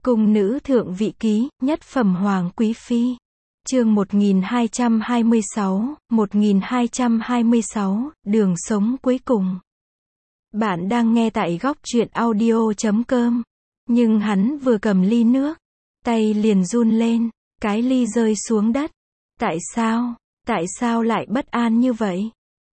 Cung nữ thượng vị ký, nhất phẩm hoàng quý phi. Chương 1226, đường sống cuối cùng. Bạn đang nghe tại góc truyện audio.com. Nhưng hắn vừa cầm ly nước, tay liền run lên, cái ly rơi xuống đất. Tại sao lại bất an như vậy?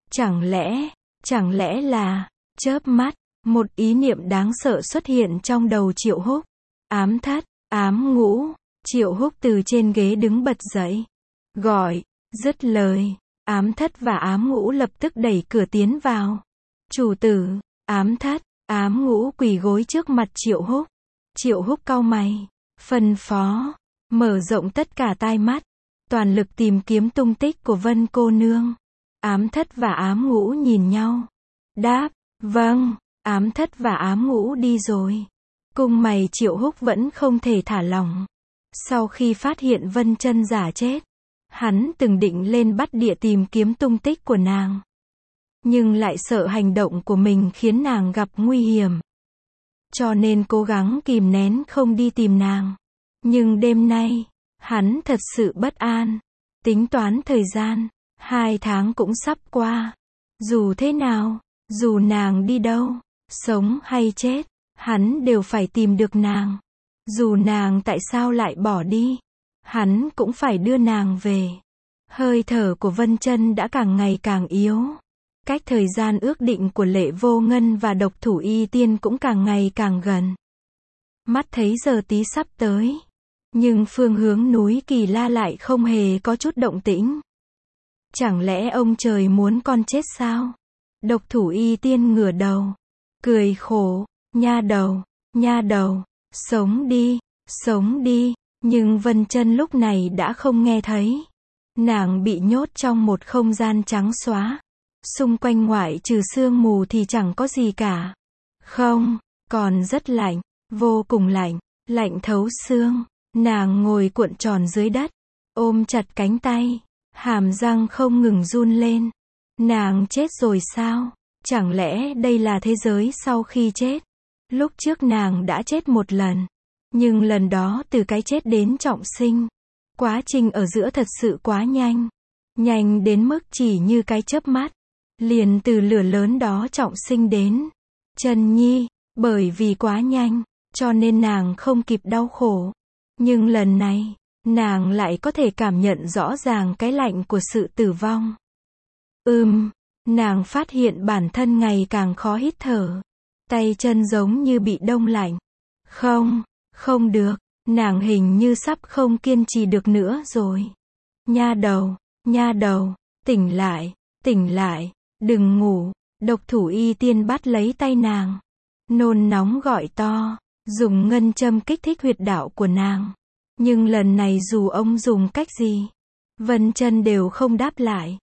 Chẳng lẽ là, chớp mắt, một ý niệm đáng sợ xuất hiện trong đầu Triệu Húc. Ám thất, ám ngũ. Triệu Húc từ trên ghế đứng bật dậy. Gọi, dứt lời, ám thất và ám ngũ lập tức đẩy cửa tiến vào. Chủ tử, ám thất, ám ngũ quỳ gối trước mặt Triệu Húc. Triệu Húc cau mày, phân phó, mở rộng tất cả tai mắt, toàn lực tìm kiếm tung tích của Vân cô nương. Ám thất và ám ngũ nhìn nhau, đáp, vâng. Ám thất và ám ngũ đi rồi. Cung mày Triệu Húc vẫn không thể thả lỏng. Sau khi phát hiện Vân Chân giả chết, hắn từng định lên bắt địa tìm kiếm tung tích của nàng. Nhưng lại sợ hành động của mình khiến nàng gặp nguy hiểm. Cho nên cố gắng kìm nén không đi tìm nàng. Nhưng đêm nay, hắn thật sự bất an. Tính toán thời gian, 2 tháng cũng sắp qua. Dù thế nào, dù nàng đi đâu, sống hay chết, hắn đều phải tìm được nàng. Dù nàng tại sao lại bỏ đi, hắn cũng phải đưa nàng về. Hơi thở của Vân Chân đã càng ngày càng yếu. Cách thời gian ước định của Lệ Vô Ngân và Độc Thủ Y Tiên cũng càng ngày càng gần. Mắt thấy giờ tí sắp tới, nhưng phương hướng núi Kỳ La lại không hề có chút động tĩnh. Chẳng lẽ ông trời muốn con chết sao? Độc Thủ Y Tiên ngửa đầu, cười khổ, nha đầu, sống đi, nhưng Vân Chân lúc này đã không nghe thấy. Nàng bị nhốt trong một không gian trắng xóa. Xung quanh ngoại trừ sương mù thì chẳng có gì cả. Không, còn rất lạnh, vô cùng lạnh, lạnh thấu xương. Nàng ngồi cuộn tròn dưới đất, ôm chặt cánh tay, hàm răng không ngừng run lên. Nàng chết rồi sao? Chẳng lẽ đây là thế giới sau khi chết? Lúc trước nàng đã chết một lần, nhưng lần đó từ cái chết đến trọng sinh. Quá trình ở giữa thật sự quá nhanh. Nhanh đến mức chỉ như cái chớp mắt, liền từ lửa lớn đó trọng sinh đến Chân Nhi. Bởi vì quá nhanh, cho nên nàng không kịp đau khổ. Nhưng lần này, nàng lại có thể cảm nhận rõ ràng cái lạnh của sự tử vong. Nàng phát hiện bản thân ngày càng khó hít thở. Tay chân giống như bị đông lạnh. Không được, nàng hình như sắp không kiên trì được nữa rồi. Nha đầu, tỉnh lại, đừng ngủ. Độc Thủ Y Tiên bắt lấy tay nàng, nôn nóng gọi to, dùng ngân châm kích thích huyệt đạo của nàng. Nhưng lần này dù ông dùng cách gì, Vân Chân đều không đáp lại.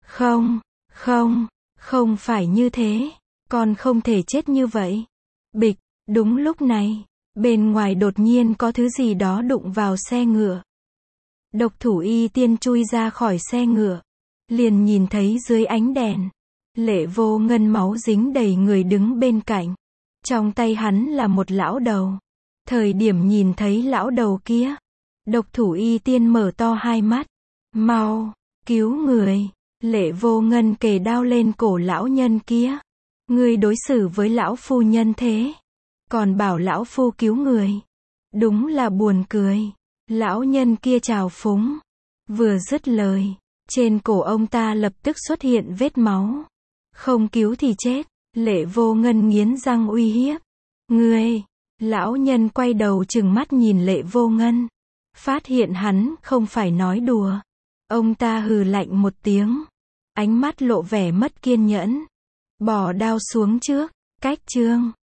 Không phải như thế, con không thể chết như vậy. Bịch, đúng lúc này, bên ngoài đột nhiên có thứ gì đó đụng vào xe ngựa. Độc Thủ Y Tiên chui ra khỏi xe ngựa, liền nhìn thấy dưới ánh đèn, Lệ Vô Ngân máu dính đầy người đứng bên cạnh. Trong tay hắn là một lão đầu. Thời điểm nhìn thấy lão đầu kia, Độc Thủ Y Tiên mở to hai mắt. Mau, cứu người. Lệ Vô Ngân kề đao lên cổ lão nhân kia. Ngươi đối xử với lão phu nhân thế, còn bảo lão phu cứu người. Đúng là buồn cười. Lão nhân kia trào phúng. Vừa dứt lời, trên cổ ông ta lập tức xuất hiện vết máu. Không cứu thì chết. Lệ Vô Ngân nghiến răng uy hiếp. Ngươi! Lão nhân quay đầu trừng mắt nhìn Lệ Vô Ngân. Phát hiện hắn không phải nói đùa. Ông ta hừ lạnh một tiếng. Ánh mắt lộ vẻ mất kiên nhẫn. Bỏ đao xuống trước. Cách chương.